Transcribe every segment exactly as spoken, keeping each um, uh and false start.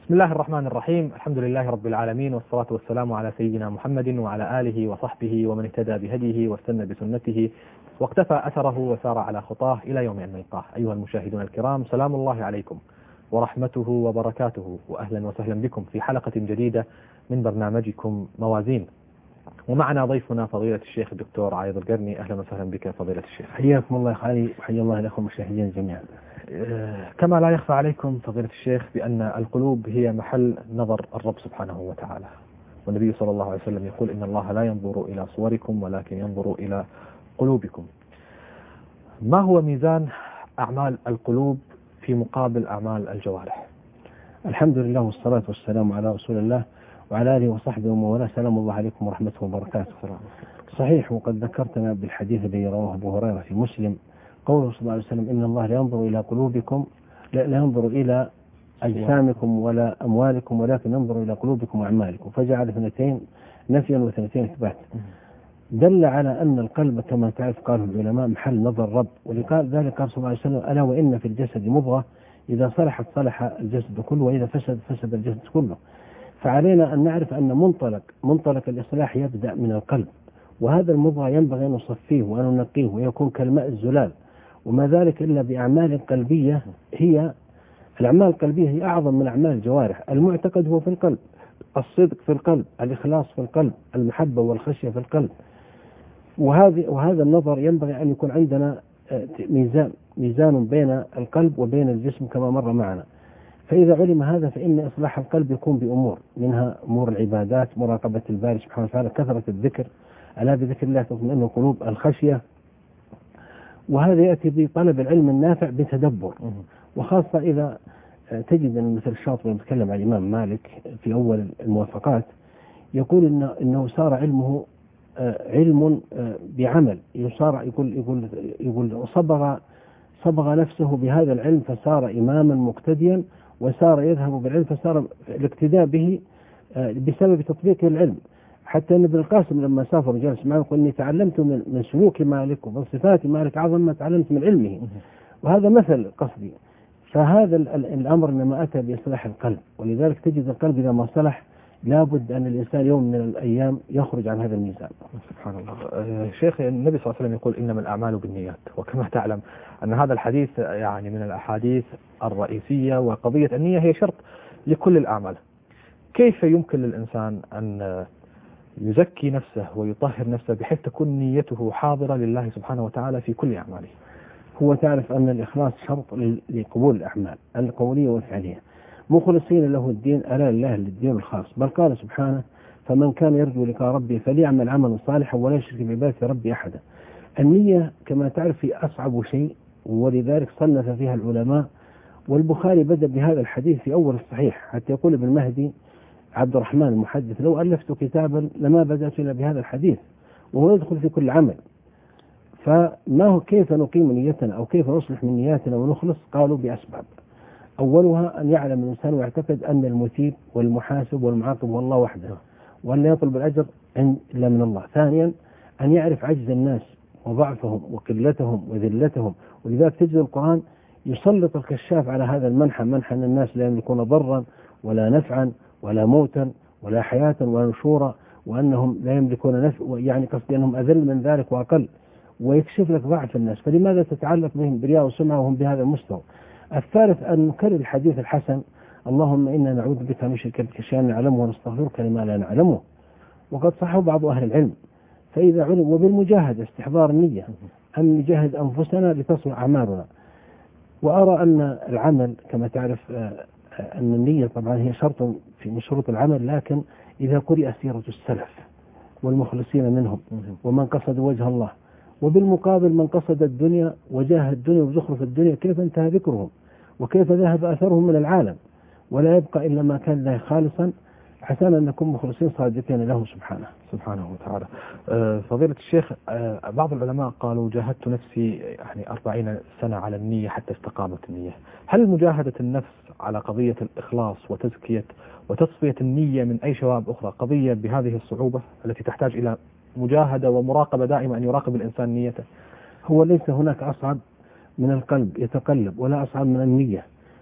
بسم الله الرحمن الرحيم. الحمد لله رب العالمين، والصلاة والسلام على سيدنا محمد وعلى آله وصحبه ومن اهتدى بهديه واستنى بسنته واقتفى أثره وسار على خطاه إلى يوم أن نلقاه. أيها المشاهدون الكرام، سلام الله عليكم ورحمته وبركاته، وأهلا وسهلا بكم في حلقة جديدة من برنامجكم موازين. ومعنا ضيفنا فضيلة الشيخ الدكتور عايض القرني. أهلا وسهلا بك فضيلة الشيخ. حياكم الله خالي، وحيا الله الأخوة المشاهدين جميعا. كما لا يخفى عليكم فضيلة الشيخ بأن القلوب هي محل نظر الرب سبحانه وتعالى، والنبي صلى الله عليه وسلم يقول إن الله لا ينظر إلى صوركم ولكن ينظر إلى قلوبكم. ما هو ميزان أعمال القلوب في مقابل أعمال الجوارح؟ الحمد لله والصلاة والسلام على رسول الله وعلى آله وصحبه ومن والاه. سلام الله عليكم ورحمته وبركاته. صحيح، وقد ذكرتنا بالحديث الذي رواه أبو هريرة في مسلم، قوله صلى الله عليه وسلم إن الله لا ينظر إلى قلوبكم لا, لا ينظر إلى أجسامكم ولا أموالكم ولكن ينظر إلى قلوبكم وأعمالكم، فجعل اثنتين نفيا واثنتين إثبات. دل على أن القلب كما تعرف قاله العلماء محل نظر الرب، ولقال ذلك قال صلى الله عليه وسلم ألا وإن في الجسد مضغة إذا صلحت صلح الجسد كله وإذا فسد فسد الجسد كله. فعلينا أن نعرف أن منطلق منطلق الإصلاح يبدأ من القلب، وهذا المضغة ينبغي أن نصفيه وأن ننقيه ويكون كالماء الزلال، وما ذلك إلا بأعمال قلبية. هي الأعمال القلبية هي أعظم من أعمال الجوارح. المعتقد هو في القلب، الصدق في القلب، الإخلاص في القلب، المحبة والخشية في القلب. وهذه وهذا النظر ينبغي أن يكون عندنا ميزان ميزان بين القلب وبين الجسم كما مر معنا. فإذا علم هذا فإن إصلاح القلب يكون بأمور، منها أمور العبادات، مراقبة الباري سبحانه وتعالى، كثرة الذكر، ألا بذكر الله تطمئن القلوب، الخشية. وهذا يأتي بطلب العلم النافع بتدبر، وخاصة إذا تجد أن مثل الشاطبي يتكلم عن الإمام مالك في أول الموافقات يقول إنه, إنه صار علمه علم بعمل، يصار يقول يقول يقول صبغ صبغ نفسه بهذا العلم فصار إماما مقتديا، وصار يذهب بالعلم فصار الاقتداء به بسبب تطبيقه العلم. حتى ان ابن القاسم لما سافر وجلس معه يقول اني تعلمت من, من سلوك مالك ومن صفات مالك اعظم ما تعلمت من علمه، وهذا مثل قصدي. فهذا الامر انما اتى باصلاح القلب، ولذلك تجد القلب اذا ما صلح لابد ان الانسان يوم من الايام يخرج عن هذا الميزان. سبحان الله. شيخ، النبي صلى الله عليه وسلم يقول انما الاعمال بالنيات، وكما تعلم ان هذا الحديث يعني من الاحاديث الرئيسيه، وقضيه النيه هي شرط لكل الاعمال. كيف يمكن للانسان ان يزكي نفسه ويطهر نفسه بحيث تكون نيته حاضرة لله سبحانه وتعالى في كل أعماله؟ هو تعرف أن الإخلاص شرط لقبول الأعمال القولية والفعلية، مخلصين له الدين ألا لله الدين الخاص. بل قال سبحانه فمن كان يرجو لقاء ربه فليعمل عملا صالحا ولا يشرك بعبادة ربه أحدا. النية كما تعرف هي أصعب شيء، ولذلك صنف فيها العلماء، والبخاري بدأ بهذا الحديث في أول الصحيح، حتى يقول ابن مهدي عبد الرحمن المحدث لو ألفت كتابا لما بدأت إلا بهذا الحديث، وهو يدخل في كل عمل. فما هو كيف نقيم نيتنا أو كيف نصلح من نياتنا ونخلص؟ قالوا بأسباب. أولها أن يعلم الإنسان ويعتقد أن المثيب والمحاسب والمعاقب هو الله وحده، وأن لا يطلب الأجر إلا من الله. ثانيا أن يعرف عجز الناس وضعفهم وقلتهم وذلتهم، ولذلك تجد القرآن يسلط الكشاف على هذا المنحى، منحى أن الناس لا يملكون ضرا ولا نفعا ولا موتا ولا حياة ولا نشورا، وأنهم لا يملكون نفع، يعني قصدي أنهم أذل من ذلك وأقل، ويكشف لك ضعف الناس. فلماذا تتعلق بهم برياء وسمعة وهم بهذا المستوى؟ الثالث أن نكرر الحديث الحسن اللهم إنا نعوذ بك من شرك بك شيئا نعلمه ونستغفرك لما لا نعلمه، وقد صحه بعض أهل العلم. فإذا علم وبالمجاهدة استحضار النية أن نجاهد أنفسنا لتصلح أعمالنا. وأرى أن العمل كما تعرف أن النية طبعا هي شرط في من شروط العمل، لكن إذا قرأ سيرة السلف والمخلصين منهم ومن قصد وجه الله، وبالمقابل من قصد الدنيا وجاهد الدنيا وزخرف الدنيا، كيف انتهى ذكرهم وكيف ذهب أثرهم من العالم، ولا يبقى إلا ما كان له خالصا، حتى أن نكون مخلصين صادقين له سبحانه سبحانه وتعالى. فضيلة الشيخ، بعض العلماء قالوا جاهدت نفسي يعني أربعين سنة على النية حتى استقامت النية. هل مجاهدة النفس على قضية الإخلاص وتزكية وتصفية النية من أي شوائب أخرى قضية بهذه الصعوبة التي تحتاج إلى مجاهدة ومراقبة دائما أن يراقب الإنسان نيته؟ هو ليس هناك أصعب من القلب يتقلب ولا أصعب من النية،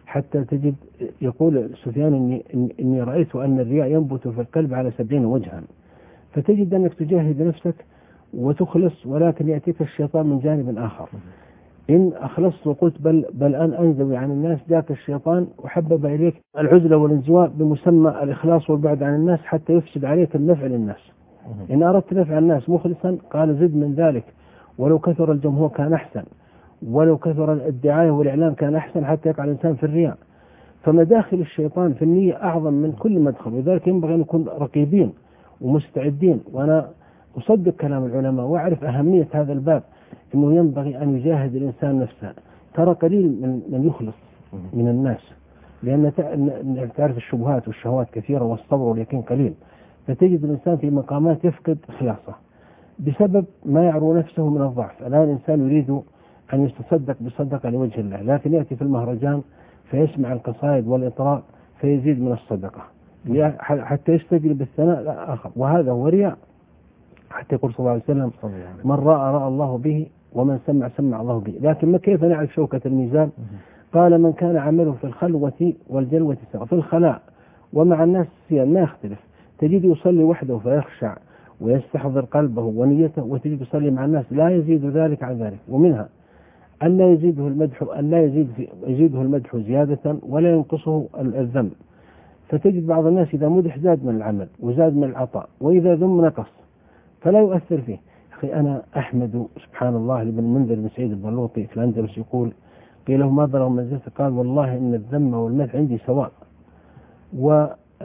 حتى تجد يقول سفيان إني, إني رأيت أن الرياء ينبت في القلب على سبعين وجها، فتجد أنك تجاهد نفسك وتخلص، ولكن يأتيك الشيطان من جانب آخر. إن أخلصت وقلت بل, بل أن أنزوي عن الناس، جاك الشيطان وحبب إليك العزلة والانزواء بمسمى الإخلاص والبعد عن الناس حتى يفسد عليك النفع للناس. إن أردت نفع الناس مخلصا قال زد من ذلك، ولو كثر الجمهور كان أحسن، ولو كثر الدعاية والإعلام كان أحسن، حتى يقع الإنسان في الرياء. فمداخل الشيطان في النية أعظم من كل مدخل، وذلك ينبغي أن نكون رقيبين ومستعدين. وأنا أصدق كلام العلماء وأعرف أهمية هذا الباب، أنه ينبغي أن يجاهد الإنسان نفسه. ترى قليل من, من يخلص من الناس، لأن تعرف الشبهات والشهوات كثيرة والصبر واليقين قليل، فتجد الإنسان في مقامات يفقد إخلاصه بسبب ما يعرو نفسه من الضعف. الآن الإنسان يريد أن يتصدق بصدقة لوجه الله، لكن يأتي في المهرجان فيسمع القصائد والإطراء فيزيد من الصدقة حتى يستجلب الثناء الآخر، وهذا هو رياء. حتى يقول صلى الله عليه وسلم من رأى رأى الله به، ومن سمع سمع الله به. لكن ما كيف نعرف شوكة الميزان؟ قال من كان عمله في الخلوة والجلوة سواء. في الخلاء ومع الناس ما يختلف، تجد يصلي وحده فيخشع ويستحضر قلبه ونيته، وتجد يصلي مع الناس لا يزيد ذلك عن ذلك. ومنها أن لا يزيده المدح أن لا يزيد يزيده المدح زيادة ولا ينقصه الذم. فتجد بعض الناس إذا مدح زاد من العمل وزاد من العطاء، وإذا ذم نقص فلا يؤثر فيه. أخي أنا أحمد سبحان الله لابن منذر بن سعيد البلوطي في الأندلس يقول قيل له ما ضرب منزلته؟ قال والله إن الذم والمدح عندي سواء. و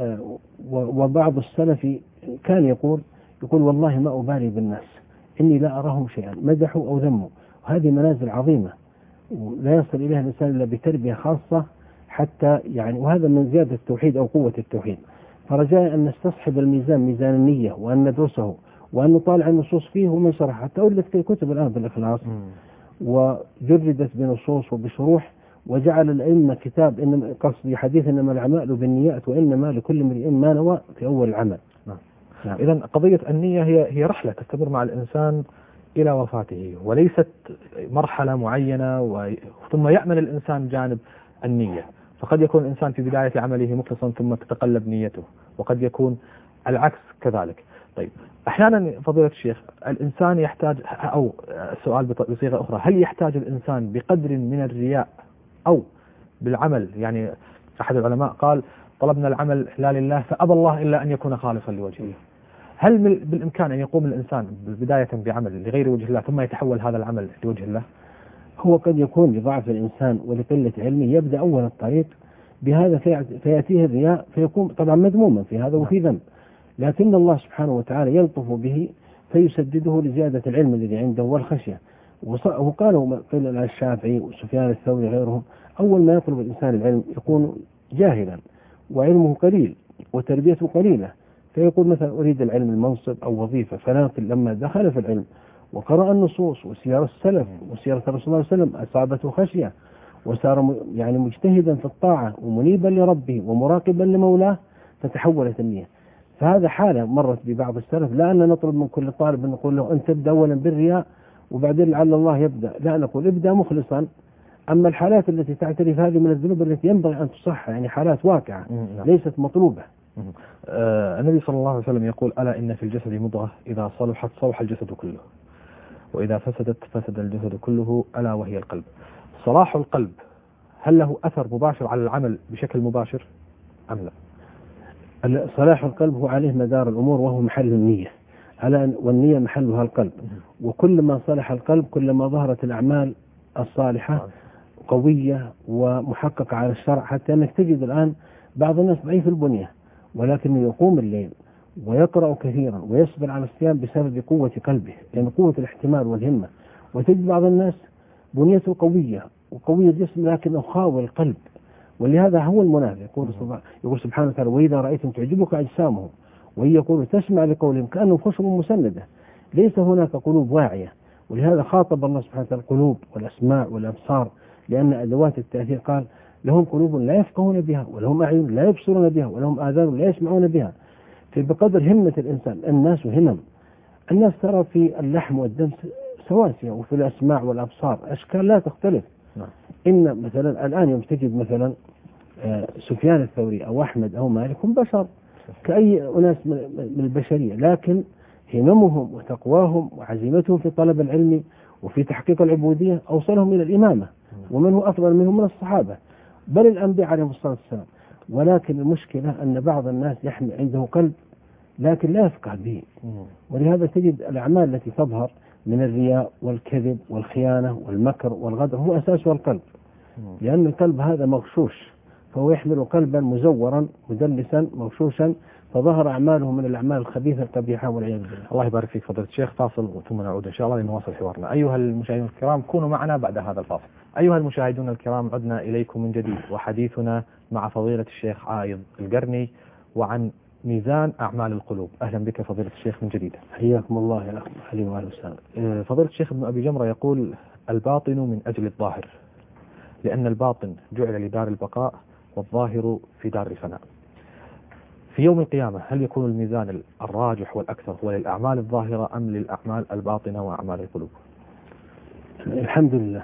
وبعض السلف كان يقول يقول والله ما أبالي بالناس، إني لا أراهم شيئا مدحوا أو ذموا. وهذه منازل عظيمة لا يصل إليها الإنسان إلا بتربية خاصة حتى يعني، وهذا من زيادة التوحيد أو قوة التوحيد. فرجاء أن نستصحب الميزان ميزان النية، وأن ندرسه وأن نطالع النصوص فيه ومن شرح. حتى أولت في كتب الآن بالإخلاص وجردت بنصوص وبشروح، وجعل الأئمة كتاب إنما قصدي حديث إنما الأعمال بالنيات وإنما لكل امرئ ما نوى في أول العمل. نعم. نعم. إذن قضية النية هي هي رحلة تستمر مع الإنسان إلى وفاته، وليست مرحلة معينة و... ثم يأمن الإنسان جانب النية. فقد يكون الإنسان في بداية عمله مخلصا ثم تتقلب نيته، وقد يكون العكس كذلك. طيب أحيانا فضيلة الشيخ الإنسان يحتاج، أو السؤال بصيغة أخرى، هل يحتاج الإنسان بقدر من الرياء أو بالعمل؟ يعني أحد العلماء قال طلبنا العمل لا لله فأبى الله إلا أن يكون خالصا لوجهه. هل بالإمكان أن يقوم الإنسان بداية بعمل لغير وجه الله ثم يتحول هذا العمل لوجه الله؟ هو قد يكون لضعف الإنسان ولقلة علمه يبدأ أول الطريق بهذا فيأتيه الرياء فيكون طبعا مذموما في هذا وفي ذنب، لكن الله سبحانه وتعالى يلطف به فيسدده لزيادة العلم الذي عنده والخشية. وقالوا قيل الشافعي وسفيان الثوري غيرهم أول ما يطلب الإنسان العلم يكون جاهلا وعلمه قليل وتربيته قليلة، فيقول مثلا أريد العلم المنصب أو وظيفة، فلكن لما دخل في العلم وقرأ النصوص وسير السلف وسيرة الرسول صلى الله عليه وسلم أصابته خشية، وصار يعني مجتهدا في الطاعة ومنيبا لربه ومراقبا لمولاه، فتحولت النية. فهذا حالة مرت ببعض السلف، لا أن نطلب من كل طالب نقول له أنت تبدأ أولا بالرياء وبعدين لعل الله يبدأ، لا نقول ابدأ مخلصا. أما الحالات التي تعترف هذه من الذنوب التي ينبغي أن تصح، يعني حالات واقعة ليست مطلوبة. آه النبي صلى الله عليه وسلم يقول ألا إن في الجسد مضغة إذا صلحت صلح الجسد كله، وإذا فسدت فسد الجسد كله، ألا وهي القلب. صلاح القلب هل له أثر مباشر على العمل بشكل مباشر أم لا؟ صلاح القلب هو عليه مدار الأمور وهو محل النية، والنية محلها القلب، وكل ما صلح القلب كلما ظهرت الأعمال الصالحة قوية ومحققة على الشرع، حتى أنك تجد الآن بعض الناس ضعيف البنية ولكنه يقوم الليل ويقرأ كثيرا ويصبر على الصيام بسبب قوة قلبه، لأن قوة الاحتمال والهمة. وتجد بعض الناس بنيته قوية وقوية الجسم لكنه خاوي القلب، ولهذا هو المنافق. يقول, يقول سبحانه وتعالى وإذا رأيتم تعجبك أجسامهم وإن يقولوا تسمع لقولهم كأنهم خشب مسندة، ليس هناك قلوب واعية. ولهذا خاطب الله سبحانه وتعالى القلوب والأسماع والأبصار، لأن أدوات التأثير قال لهم قلوب لا يفقهون بها ولهم أعين لا يبصرون بها ولهم آذان لا يسمعون بها. فبقدر همة الإنسان، الناس همم، الناس ترى في اللحم والدم سواسية، وفي الأسماع والأبصار أشكال لا تختلف. إن مثلا الآن يوم تجد مثلا سفيان الثوري أو أحمد أو مالك هم بشر كأي أناس من البشرية، لكن هممهم وتقواهم وعزيمتهم في طلب العلم وفي تحقيق العبودية أوصلهم إلى الإمامة، ومن هو أفضل منهم من الصحابة بل الأنبياء عليهم الصلاة والسلام. ولكن المشكلة أن بعض الناس يحمل عنده قلب لكن لا يفقه به، ولهذا تجد الأعمال التي تظهر من الرياء والكذب والخيانة والمكر والغدر هو أساسها القلب، لأن القلب هذا مغشوش، فهو يحمل قلبا مزورا مدلسا مغشوشا، فظهر أعماله من الأعمال الخبيثة القبيحة والعياذ بالله. الله يبارك فيك فضيلة الشيخ. فاصل ثم نعود إن شاء الله لنواصل حوارنا. أيها المشاهدون الكرام كونوا معنا بعد هذا الفاصل. أيها المشاهدون الكرام عدنا إليكم من جديد وحديثنا مع فضيلة الشيخ عايض القرني وعن ميزان أعمال القلوب. أهلا بك فضيلة الشيخ من جديد. حياكم الله يا أخي علي وعلى وسلم. فضيلة الشيخ ابن أبي جمرة يقول: الباطن من أجل الظاهر، لأن الباطن جعل لدار البقاء والظاهر في دار الفناء. في يوم القيامة هل يكون الميزان الراجح والأكثر هو للأعمال الظاهرة أم للأعمال الباطنة وأعمال القلوب؟ الحمد لله.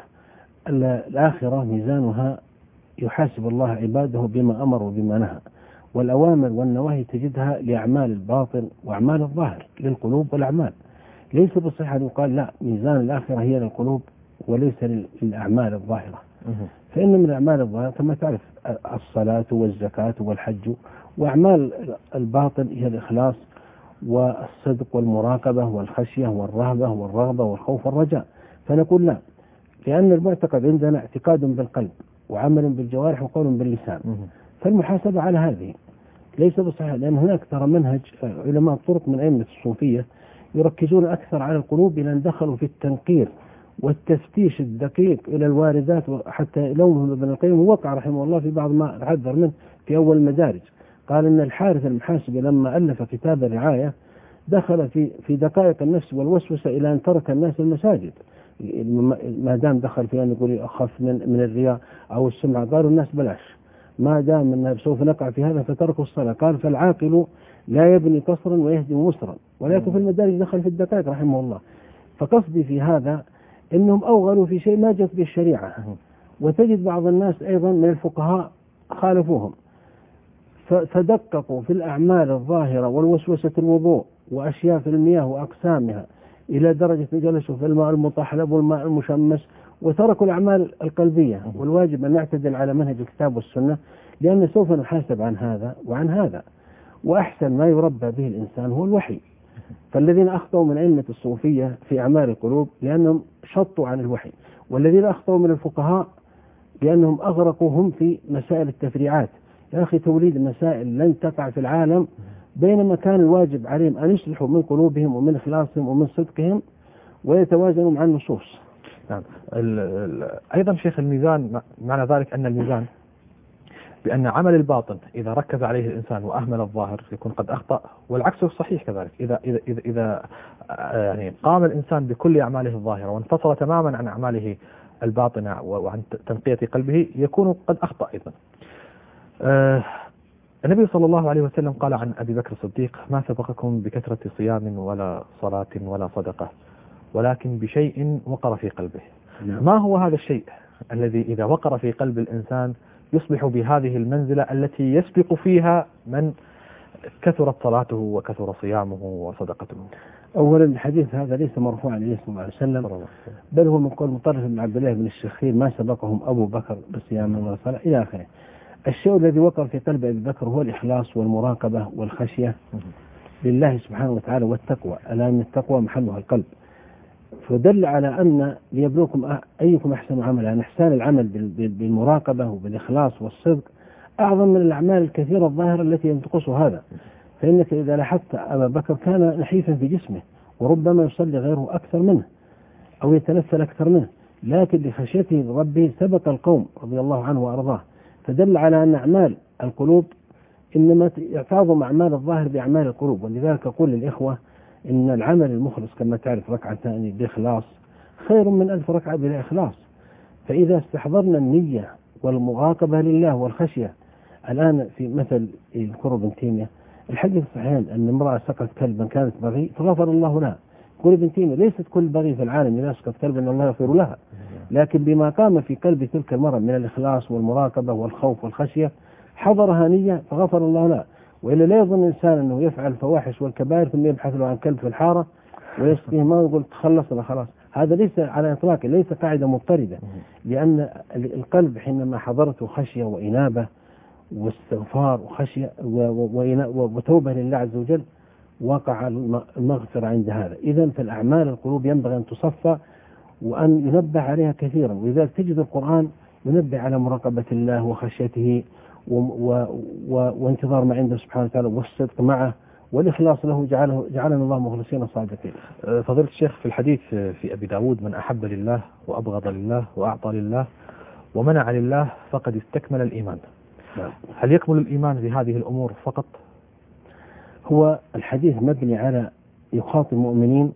الآخرة ميزانها يحاسب الله عباده بما أمر وبما نهى، والأوامر والنواهي تجدها لأعمال الباطن وأعمال الظاهر للقلوب والأعمال. ليس بالصحة أن يقال لا ميزان الآخرة هي للقلوب وليس للأعمال الظاهرة، فإن من الأعمال الظاهرة كما تعرف الصلاة والزكاة والحج، وأعمال الباطن هي الإخلاص والصدق والمراقبة والخشية والرهبة والرغبة والخوف والرجاء. فنقول لا، لأن المعتقد عندنا اعتقاد بالقلب وعمل بالجوارح وقول باللسان، فالمحاسبة على هذه ليس بصحيح، لأن هناك ترى منهج علماء الطرق من أئمة الصوفية يركزون أكثر على القلوب إلى أن دخلوا في التنقير والتفتيش الدقيق إلى الواردات، حتى لومهم ابن القيم وقع رحمه الله في بعض ما حذر منه في أول المدارج. قال إن الحارث المحاسبي لما ألف كتاب الرعاية دخل في في دقائق النفس والوسوسة إلى أن ترك الناس المساجد، ما دام دخل في أن يقول أخف من من الرياء أو السمعة، قالوا الناس بلاش، ما دام أننا سوف نقع في هذا فتركوا الصلاة. قال فالعاقل لا يبني قصرا ويهدم مسرا، ولكن في المدارج دخل في الدقائق رحمه الله. فقصدي في هذا إنهم أوغلوا في شيء ما جت به الشريعة، وتجد بعض الناس أيضا من الفقهاء خالفوهم فدققوا في الأعمال الظاهرة والوسوسة الوضوء وأشياء في المياه وأقسامها إلى درجة جلسوا في الماء المطحلب والماء المشمس، وتركوا الأعمال القلبية. والواجب أن نعتدل على منهج الكتاب والسنة، لأن سوف نحاسب عن هذا وعن هذا، وأحسن ما يربى به الإنسان هو الوحي. فالذين أخطأوا من أئمة الصوفية في أعمال القلوب لأنهم شطوا عن الوحي، والذين أخطأوا من الفقهاء لأنهم أغرقوهم في مسائل التفريعات. يا أخي توليد مسائل لن تقع في العالم، بينما كان الواجب عليهم أن يصلحوا من قلوبهم ومن إخلاصهم ومن صدقهم ويتوازنوا مع النصوص. نعم. أيضا شيخ الميزان معنى ذلك أن الميزان بأن عمل الباطن إذا ركز عليه الإنسان وأهمل الظاهر يكون قد أخطأ، والعكس صحيح كذلك. إذا إذا إذا, إذا يعني قام الإنسان بكل أعماله الظاهرة وانفصل تماما عن أعماله الباطنة وعن تنقية قلبه يكون قد أخطأ أيضا. آه النبي صلى الله عليه وسلم قال عن أبي بكر الصديق: ما سبقكم بكثرة صيام ولا صلاة ولا صدقة، ولكن بشيء وقر في قلبه. نعم. ما هو هذا الشيء الذي إذا وقر في قلب الإنسان يصبح بهذه المنزلة التي يسبق فيها من كثرت صلاته وكثر صيامه وصدقته؟ أولا الحديث هذا ليس مرفوعا إليه صلى الله عليه وسلم، بل هو من قول مطرف بن عبد الله بن الشخير: ما سبقهم أبو بكر بصيام ولا صلاة إلى آخره. الشيء الذي وقر في قلب أبي بكر هو الإخلاص والمراقبة والخشية لله سبحانه وتعالى والتقوى، ألا أن التقوى محلها القلب. فدل على أن ليبلوكم أيكم أحسن عملا، أن إحسان العمل بالمراقبة وبالإخلاص والصدق أعظم من الأعمال الكثيرة الظاهرة التي ينتقص هذا. فإنك إذا لاحظت أبا بكر كان نحيفا في جسمه، وربما يصلي غيره أكثر منه أو يتنفل أكثر منه، لكن لخشيته لربه سبق القوم رضي الله عنه وأرضاه. فدل على أن أعمال القلوب إنما تعظم أعمال الظاهر بأعمال القلوب. ولذلك أقول للإخوة إن العمل المخلص كما تعرف ركعتان بإخلاص خير من ألف ركعة بلا إخلاص. فإذا استحضرنا النية والمراقبة لله والخشية، الآن في مثل يذكر ابن تيمية الحديث الصحيح أن امرأة سقت كلبا كانت بغي فغفر الله لها، قول ابن تيمية ليست كل بغي في العالم إذا أسقط كلب أن الله يغفر لها، لكن بما قام في قلب تلك المرأة من الإخلاص والمراقبة والخوف والخشية حضرها نية فغفر الله لها. وإلا لا يظن الإنسان أنه يفعل الفواحش والكبائر ثم يبحث له عن كلب في الحارة ويسقيه ما يقول تخلصنا خلاص. هذا ليس على إطلاق، ليس قاعدة مضطردة، لأن القلب حينما حضرته خشية وإنابة واستغفار وخشية وتوبة لله عز وجل وقع المغفرة عند هذا. إذن فالأعمال القلوب ينبغي أن تصفى وأن ينبه عليها كثيرا، ولذلك تجد القرآن ينبه على مراقبة الله وخشيته و و و وانتظار ما عنده سبحانه وتعالى والصدق معه والإخلاص له، جعله جعلنا الله مخلصين صادقين. فضيلة الشيخ في الحديث في أبي داود من أحب لله وأبغض لله وأعطى لله ومنع لله فقد استكمل الإيمان. نعم. هل يكمل الإيمان بهذه الأمور فقط؟ هو الحديث مبني على يخاطب المؤمنين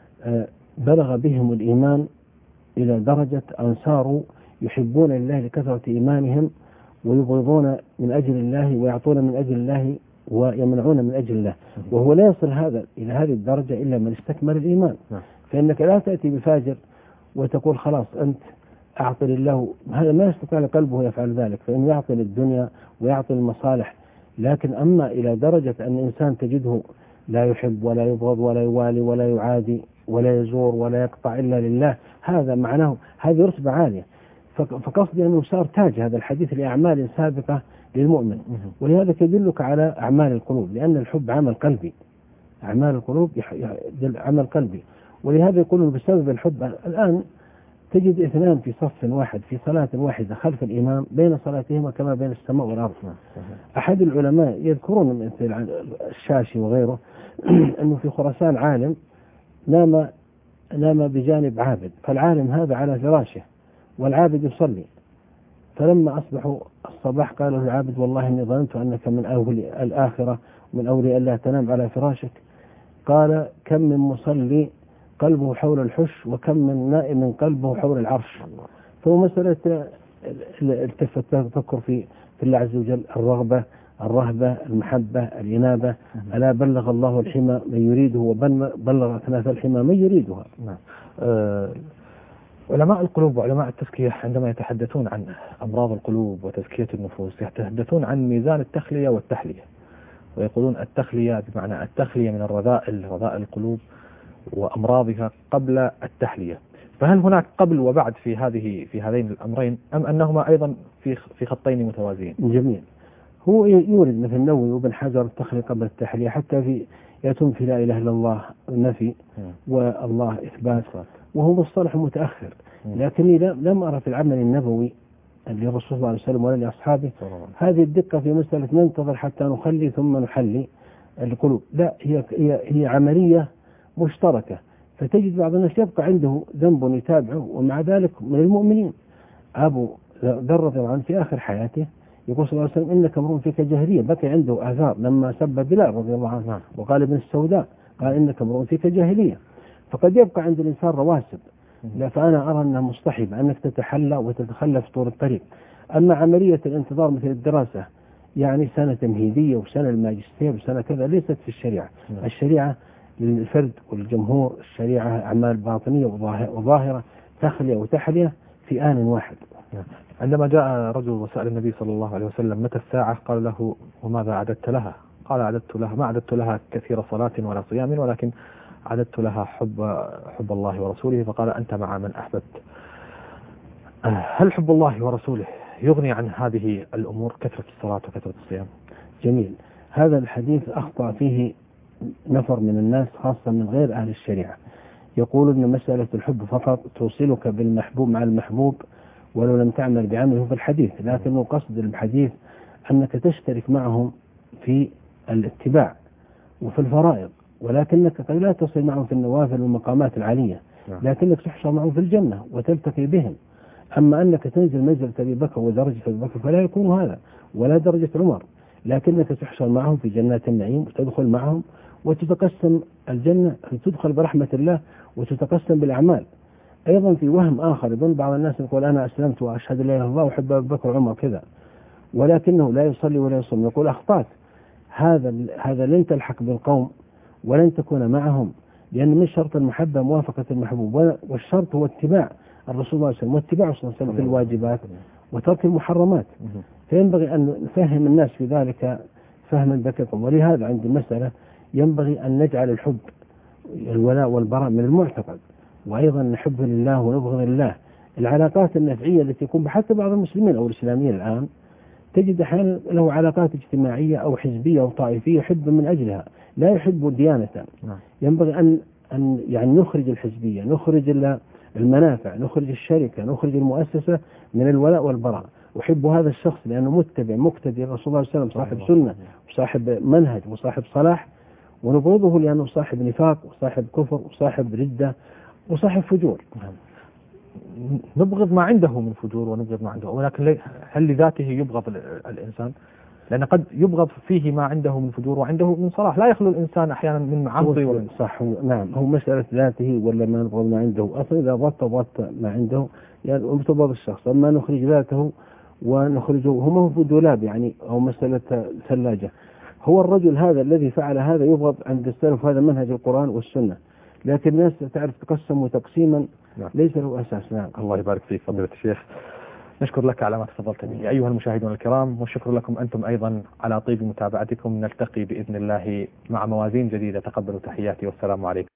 بلغ بهم الإيمان إلى درجة أن صاروا يحبون الله لكثرة إيمانهم ويبغضون من أجل الله ويعطون من أجل الله ويمنعون من أجل الله، وهو لا يصل هذا إلى هذه الدرجة إلا من استكمل الإيمان. فإنك لا تأتي بفاجر وتقول خلاص أنت أعطي لله، هذا ما يستطيع قلبه يفعل ذلك، فإنه يعطي للدنيا ويعطي المصالح. لكن أما إلى درجة أن الإنسان تجده لا يحب ولا يبغض ولا يوالي ولا يعادي ولا يزور ولا يقطع إلا لله، هذا معناه هذه رتبة عالية. فقصدي أنه صار تاج هذا الحديث لأعمال سابقة للمؤمن، ولهذا يدلك على أعمال القلوب، لأن الحب عمل قلبي، أعمال القلوب عمل قلبي. ولهذا يقولون بسبب الحب الآن تجد اثنان في صف واحد في صلاة واحدة خلف الإمام بين صلاتهما كما بين السماء والأرض. أحد العلماء يذكرون مثل الشاشي وغيره أنه في خراسان عالم نام نام بجانب عابد، فالعالم هذا على فراشه والعابد يصلي، فلما أصبحوا الصباح قال له العابد والله إني ظننت أنك من أولي الآخرة من أولي ألا تنام على فراشك. قال كم من مصلي قلبه حول الحش وكم من نائم قلبه حول العرش. فهو مسألة التفت تفكر في في الله عز وجل، الرغبة الرهبة المحبة الإنابة. ألا بلغ الله الحمى من يريده وبلغ أكناف الحمى من يريدها. نعم. أه علماء القلوب وعلماء التزكية عندما يتحدثون عن أمراض القلوب وتزكية النفوس يتحدثون عن ميزان التخلية والتحلية، ويقولون التخلية بمعنى التخلية من الرذائل رذائل القلوب وأمراضها قبل التحلية. فهل هناك قبل وبعد في هذه في هذين الأمرين أم أنهما أيضا في في خطين متوازيين؟ جميل. هو يورد مثل النووي وابن حجر التخلية قبل التحلية، حتى في يأتون في لا إله إلا الله النفي والله إثبات، وهو مصطلح متأخر. لكني لم أرى في العمل النبوي للرسول صلى الله عليه وسلم ولا لأصحابه هذه الدقة في مسألة ننتظر حتى نخلي ثم نحلي القلوب. لا، هي هي هي عملية مشتركة. فتجد بعض الناس يبقى عنده ذنب يتابعه ومع ذلك من المؤمنين. أبو ذر رضي الله عنه في آخر حياته يقول صلى الله عليه وسلم إنك امرؤ فيك جاهلية، بقي عنده آثار لما سب بلال رضي الله عنه وقال ابن السوداء قال إنك امرؤ فيك جاهلية. فقد يبقى عند الإنسان رواسب، لا فأنا أرى أنها مصطحبة أنك تتحلى وتتخلف طول الطريق. أما عملية الانتظار مثل الدراسة يعني سنة تمهيدية وسنة الماجستير وسنة كذا ليست في الشريعة. الشريعة للفرد والجمهور، الشريعة أعمال باطنية وظاهرة تخلية وتحلية في آن واحد. عندما جاء رجل وسأل النبي صلى الله عليه وسلم متى الساعة قال له وماذا أعددت لها؟ قال أعددت لها ما أعددت لها كثير صلاة ولا صيام ولكن أعددت لها حب حب الله ورسوله. فقال أنت مع من أحببت. هل حب الله ورسوله يغني عن هذه الأمور كثرة الصلاة وكثرة الصيام؟ جميل. هذا الحديث أخطأ فيه نفر من الناس خاصة من غير أهل الشريعة. يقول أن مسألة الحب فقط توصلك بالمحبوب مع المحبوب ولو لم تعمل بعمله في الحديث، لكن قصد الحديث أنك تشترك معهم في الاتباع وفي الفرائض، ولكنك قد لا تصل معهم في النوافل والمقامات العالية، لكنك تحشر معهم في الجنة وتلتقي بهم. أما أنك تنزل منزلة أبي بكر ودرجة أبي بكر فلا يكون هذا ولا درجة عمر، لكنك تحشر معهم في جنات النعيم وتدخل معهم وتتقسم الجنة، تدخل برحمة الله وتتقسم بالأعمال. أيضا في وهم آخر يظن بعض الناس يقول أنا أسلمت وأشهد لا إله إلا الله وأحب أبي بكر وعمر كذا، ولكنه لا يصلي ولا يصوم. يقول أخطأت، هذا هذا لن تلحق بالقوم ولن تكون معهم، لأن من شرط المحبة موافقة المحبوب، والشرط هو اتباع الرسول صلى الله عليه وسلم واتباع صلى الله عليه وسلم في الواجبات وترك المحرمات. فينبغي أن نفهم الناس في ذلك فهما دقيقا. ولهذا عند المسألة ينبغي أن نجعل الحب الولاء والبراء من المعتقد، وأيضا نحب لله ونبغض لله. العلاقات النفعية التي يكون حتى بعض المسلمين أو الإسلاميين الآن تجد أحيانا له علاقات اجتماعية أو حزبية أو طائفية يحب من أجلها، لا يحب ديانة. ينبغي أن أن يعني نخرج الحزبية، نخرج المنافع، نخرج الشركة، نخرج المؤسسة من الولاء والبراء. أحب هذا الشخص لأنه متبع مقتدي الرسول صلى الله عليه وسلم، صاحب سنة وصاحب منهج وصاحب صلاح، ونبغضه لأنه صاحب نفاق وصاحب كفر وصاحب ردة وصاحب فجور. نبغض ما عنده من فجور ونبغض ما عنده، ولكن هل لذاته يبغض الإنسان؟ لأن قد يبغض فيه ما عنده من فجور وعنده من صلاح، لا يخلو الإنسان أحيانا من معاصي. صح، نعم، هو مسألة ذاته ولا ما نبغض ما عنده. أصلا إذا ضبط ضبط ما عنده يعني متبغض الشخص، أما نخرج ذاته ونخرجه هو ما هو في دولاب يعني أو مسألة ثلاجة. هو الرجل هذا الذي فعل هذا يبغض عند السلف، هذا منهج القرآن والسنة، لكن الناس تعرف تقسم تقسيما ليس له أساس. نعم. الله يبارك فيك فضيلة الشيخ، نشكر لك على ما تفضلت به. أيها المشاهدون الكرام، والشكر لكم أنتم أيضا على طيب متابعتكم. نلتقي بإذن الله مع موازين جديدة. تقبلوا تحياتي والسلام عليكم.